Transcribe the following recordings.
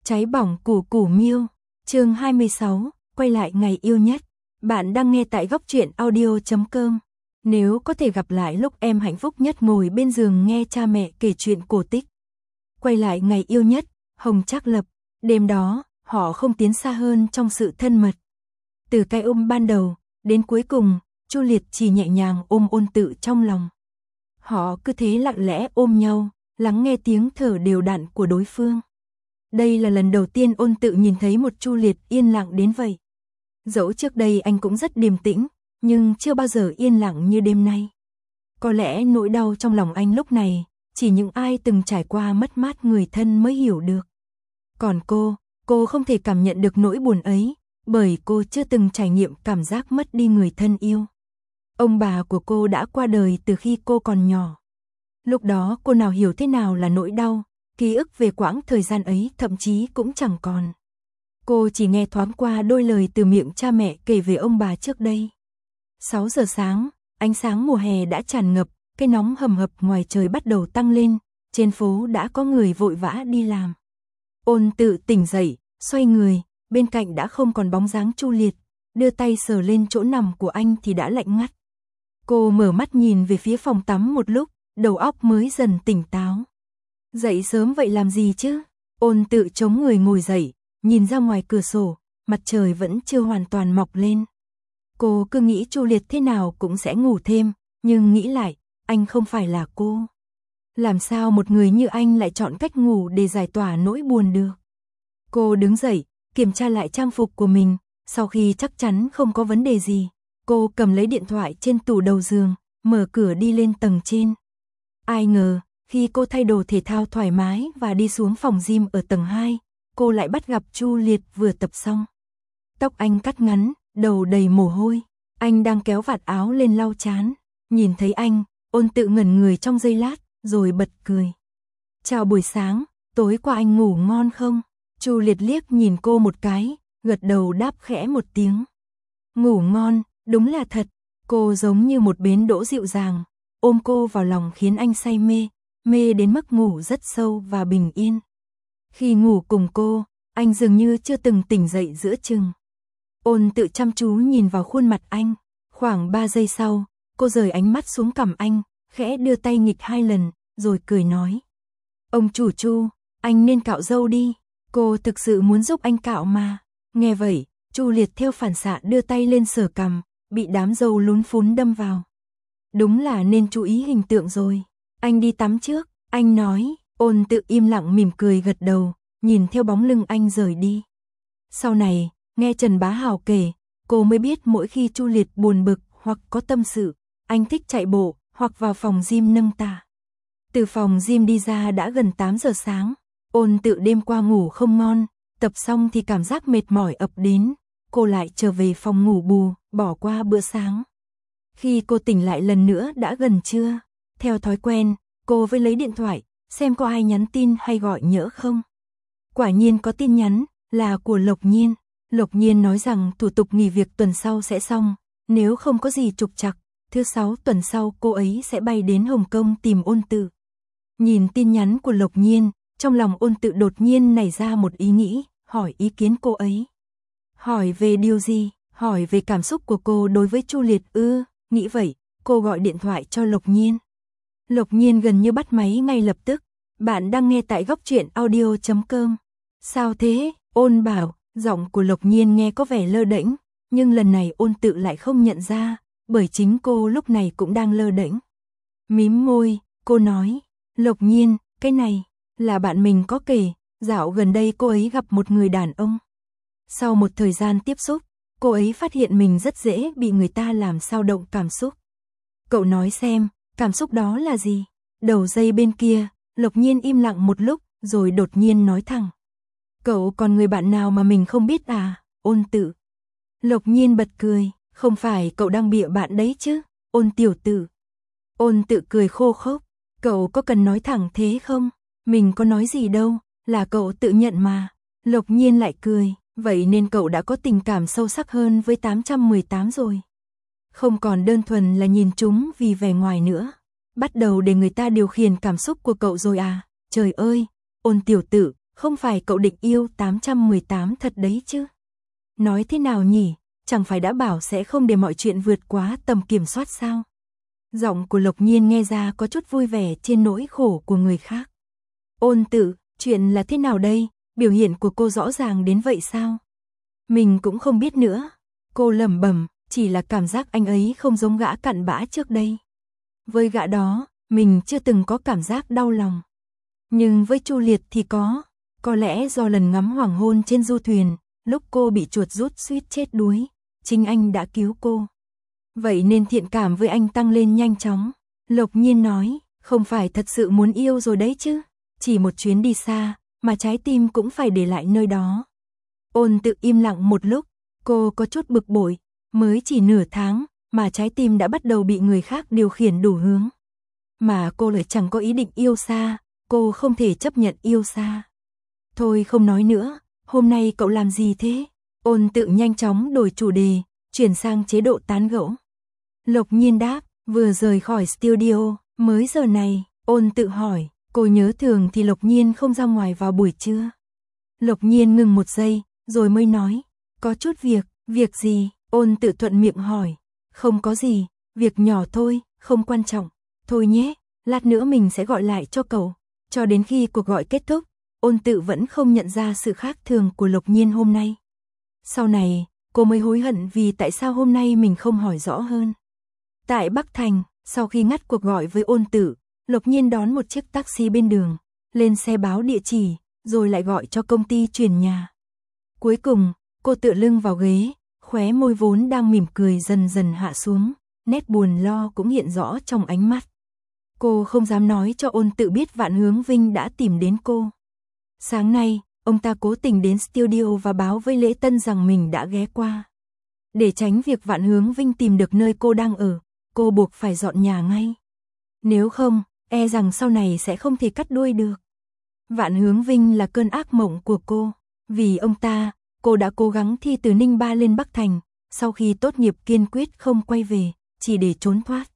Cháy bỏng củ củ miêu, chương 26, quay lại ngày yêu nhất. Bạn đang nghe tại góc truyện audio.com. Nếu có thể gặp lại lúc em hạnh phúc nhất ngồi bên giường nghe cha mẹ kể chuyện cổ tích. Quay lại ngày yêu nhất, Hồng Trác Lập. Đêm đó, họ không tiến xa hơn trong sự thân mật. Từ cái ôm ban đầu, đến cuối cùng, Chu Liệt chỉ nhẹ nhàng ôm Ôn Tự trong lòng. Họ cứ thế lặng lẽ ôm nhau, lắng nghe tiếng thở đều đặn của đối phương. Đây là lần đầu tiên Ôn Tự nhìn thấy một Chu Liệt yên lặng đến vậy. Dẫu trước đây anh cũng rất điềm tĩnh, nhưng chưa bao giờ yên lặng như đêm nay. Có lẽ nỗi đau trong lòng anh lúc này, chỉ những ai từng trải qua mất mát người thân mới hiểu được. Còn cô không thể cảm nhận được nỗi buồn ấy, bởi cô chưa từng trải nghiệm cảm giác mất đi người thân yêu. Ông bà của cô đã qua đời từ khi cô còn nhỏ. Lúc đó cô nào hiểu thế nào là nỗi đau, ký ức về quãng thời gian ấy thậm chí cũng chẳng còn. Cô chỉ nghe thoáng qua đôi lời từ miệng cha mẹ kể về ông bà trước đây. 6 giờ sáng, ánh sáng mùa hè đã tràn ngập, cái nóng hầm hập ngoài trời bắt đầu tăng lên, trên phố đã có người vội vã đi làm. Ôn Tự tỉnh dậy, xoay người, bên cạnh đã không còn bóng dáng Chu Liệt, đưa tay sờ lên chỗ nằm của anh thì đã lạnh ngắt. Cô mở mắt nhìn về phía phòng tắm một lúc, đầu óc mới dần tỉnh táo. Dậy sớm vậy làm gì chứ? Ôn Tự chống người ngồi dậy, nhìn ra ngoài cửa sổ, mặt trời vẫn chưa hoàn toàn mọc lên. Cô cứ nghĩ Chu Liệt thế nào cũng sẽ ngủ thêm, nhưng nghĩ lại, anh không phải là cô. Làm sao một người như anh lại chọn cách ngủ để giải tỏa nỗi buồn được? Cô đứng dậy, kiểm tra lại trang phục của mình, sau khi chắc chắn không có vấn đề gì, cô cầm lấy điện thoại trên tủ đầu giường, mở cửa đi lên tầng trên. Ai ngờ, khi cô thay đồ thể thao thoải mái và đi xuống phòng gym ở tầng 2, cô lại bắt gặp Chu Liệt vừa tập xong. Tóc anh cắt ngắn, đầu đầy mồ hôi, anh đang kéo vạt áo lên lau trán. Nhìn thấy anh, Ôn Tự ngẩn người trong giây lát, rồi bật cười. Chào buổi sáng, tối qua anh ngủ ngon không? Chu Liệt liếc nhìn cô một cái, gật đầu đáp khẽ một tiếng. Ngủ ngon, đúng là thật. Cô giống như một bến đỗ dịu dàng, ôm cô vào lòng khiến anh say mê, mê đến mức ngủ rất sâu và bình yên. Khi ngủ cùng cô, anh dường như chưa từng tỉnh dậy giữa chừng. Ôn Tự chăm chú nhìn vào khuôn mặt anh, khoảng 3 giây sau, cô rời ánh mắt xuống cằm anh, khẽ đưa tay nghịch 2 lần, rồi cười nói. Ông chủ Chu, anh nên cạo râu đi, cô thực sự muốn giúp anh cạo mà. Nghe vậy, Chu Liệt theo phản xạ đưa tay lên sờ cằm, bị đám râu lún phún đâm vào. Đúng là nên chú ý hình tượng rồi. Anh đi tắm trước, anh nói. Ôn Tự im lặng mỉm cười gật đầu, nhìn theo bóng lưng anh rời đi. Sau này, nghe Trần Bá Hào kể, cô mới biết mỗi khi Chu Liệt buồn bực hoặc có tâm sự, anh thích chạy bộ hoặc vào phòng gym nâng tạ. Từ phòng gym đi ra đã gần 8 giờ sáng, Ôn Tự đêm qua ngủ không ngon, tập xong thì cảm giác mệt mỏi ập đến, cô lại trở về phòng ngủ bù, bỏ qua bữa sáng. Khi cô tỉnh lại lần nữa đã gần trưa, theo thói quen, cô mới lấy điện thoại, xem có ai nhắn tin hay gọi nhỡ không. Quả nhiên có tin nhắn, là của Lộc Nhiên. Lộc Nhiên nói rằng thủ tục nghỉ việc tuần sau sẽ xong, nếu không có gì trục trặc, thứ 6 tuần sau cô ấy sẽ bay đến Hồng Kông tìm Ôn Tự. Nhìn tin nhắn của Lộc Nhiên, trong lòng Ôn Tự đột nhiên nảy ra một ý nghĩ, hỏi ý kiến cô ấy. Hỏi về điều gì? Hỏi về cảm xúc của cô đối với Chu Liệt ư? Nghĩ vậy, cô gọi điện thoại cho Lộc Nhiên. Lộc Nhiên gần như bắt máy ngay lập tức. Bạn đang nghe tại góc truyện audio.com. Sao thế? Ôn bảo, giọng của Lộc Nhiên nghe có vẻ lơ đễnh, nhưng lần này Ôn Tự lại không nhận ra, bởi chính cô lúc này cũng đang lơ đễnh. Mím môi, cô nói, Lộc Nhiên, cái này, là bạn mình có kể, dạo gần đây cô ấy gặp một người đàn ông. Sau một thời gian tiếp xúc, cô ấy phát hiện mình rất dễ bị người ta làm xao động cảm xúc. Cậu nói xem, cảm xúc đó là gì? Đầu dây bên kia, Lộc Nhiên im lặng một lúc, rồi đột nhiên nói thẳng. Cậu còn người bạn nào mà mình không biết à? Ôn Tự. Lộc Nhiên bật cười, không phải cậu đang bịa bạn đấy chứ? Ôn tiểu tử. Ôn Tự cười khô khốc, cậu có cần nói thẳng thế không? Mình có nói gì đâu, là cậu tự nhận mà. Lộc Nhiên lại cười, vậy nên cậu đã có tình cảm sâu sắc hơn với 818 rồi. Không còn đơn thuần là nhìn chúng vì vẻ ngoài nữa. Bắt đầu để người ta điều khiển cảm xúc của cậu rồi à? Trời ơi, Ôn tiểu tử, không phải cậu định yêu 818 thật đấy chứ? Nói thế nào nhỉ, chẳng phải đã bảo sẽ không để mọi chuyện vượt quá tầm kiểm soát sao? Giọng của Lộc Nhiên nghe ra có chút vui vẻ trên nỗi khổ của người khác. Ôn Tự, chuyện là thế nào đây, biểu hiện của cô rõ ràng đến vậy sao? Mình cũng không biết nữa. Cô lẩm bẩm, chỉ là cảm giác anh ấy không giống gã cặn bã trước đây. Với gã đó, mình chưa từng có cảm giác đau lòng. Nhưng với Chu Liệt thì có lẽ do lần ngắm hoàng hôn trên du thuyền, lúc cô bị chuột rút suýt chết đuối, chính anh đã cứu cô. Vậy nên thiện cảm với anh tăng lên nhanh chóng. Lộc Nhiên nói, không phải thật sự muốn yêu rồi đấy chứ, chỉ một chuyến đi xa, mà trái tim cũng phải để lại nơi đó. Ôn Tự im lặng một lúc, cô có chút bực bội, mới chỉ nửa tháng, mà trái tim đã bắt đầu bị người khác điều khiển đủ hướng. Mà cô lại chẳng có ý định yêu xa, cô không thể chấp nhận yêu xa. Thôi không nói nữa, hôm nay cậu làm gì thế? Ôn Tự nhanh chóng đổi chủ đề, chuyển sang chế độ tán gẫu. Lộc Nhiên đáp, vừa rời khỏi studio, mới giờ này. Ôn Tự hỏi, cô nhớ thường thì Lộc Nhiên không ra ngoài vào buổi trưa. Lộc Nhiên ngừng một giây, rồi mới nói, có chút việc gì? Ôn Tự thuận miệng hỏi, không có gì, việc nhỏ thôi, không quan trọng. Thôi nhé, lát nữa mình sẽ gọi lại cho cậu. Cho đến khi cuộc gọi kết thúc, Ôn Tự vẫn không nhận ra sự khác thường của Lộc Nhiên hôm nay. Sau này, cô mới hối hận vì tại sao hôm nay mình không hỏi rõ hơn. Tại Bắc Thành, sau khi ngắt cuộc gọi với Ôn Tự, Lộc Nhiên đón một chiếc taxi bên đường, lên xe báo địa chỉ, rồi lại gọi cho công ty chuyển nhà. Cuối cùng, cô tựa lưng vào ghế, khóe môi vốn đang mỉm cười dần dần hạ xuống, nét buồn lo cũng hiện rõ trong ánh mắt. Cô không dám nói cho Ôn Tự biết Vạn Hướng Vinh đã tìm đến cô. Sáng nay, ông ta cố tình đến studio và báo với Lễ Tân rằng mình đã ghé qua. Để tránh việc Vạn Hướng Vinh tìm được nơi cô đang ở, cô buộc phải dọn nhà ngay. Nếu không, e rằng sau này sẽ không thể cắt đuôi được. Vạn Hướng Vinh là cơn ác mộng của cô. Vì ông ta, cô đã cố gắng thi từ Ninh Ba lên Bắc Thành, sau khi tốt nghiệp kiên quyết không quay về, chỉ để trốn thoát.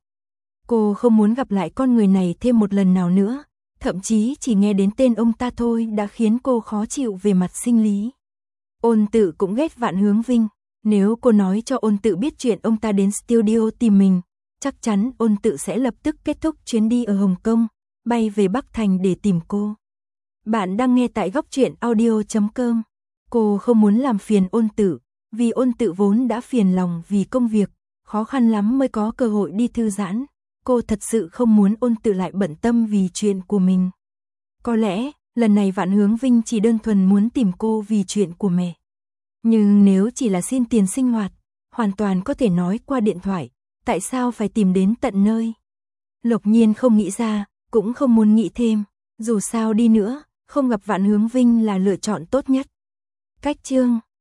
Cô không muốn gặp lại con người này thêm một lần nào nữa, thậm chí chỉ nghe đến tên ông ta thôi đã khiến cô khó chịu về mặt sinh lý. Ôn Tự cũng ghét Vạn Hướng Vinh, nếu cô nói cho Ôn Tự biết chuyện ông ta đến studio tìm mình, chắc chắn Ôn Tự sẽ lập tức kết thúc chuyến đi ở Hồng Kông, bay về Bắc Thành để tìm cô. Bạn đang nghe tại Góc Truyện Audio.com. Cô không muốn làm phiền Ôn Tự, vì Ôn Tự vốn đã phiền lòng vì công việc, khó khăn lắm mới có cơ hội đi thư giãn. Cô thật sự không muốn Ôn Tự lại bận tâm vì chuyện của mình. Có lẽ, lần này Vạn Hướng Vinh chỉ đơn thuần muốn tìm cô vì chuyện của mẹ. Nhưng nếu chỉ là xin tiền sinh hoạt, hoàn toàn có thể nói qua điện thoại, tại sao phải tìm đến tận nơi? Lộc Nhiên không nghĩ ra, cũng không muốn nghĩ thêm, dù sao đi nữa, không gặp Vạn Hướng Vinh là lựa chọn tốt nhất. Cách chương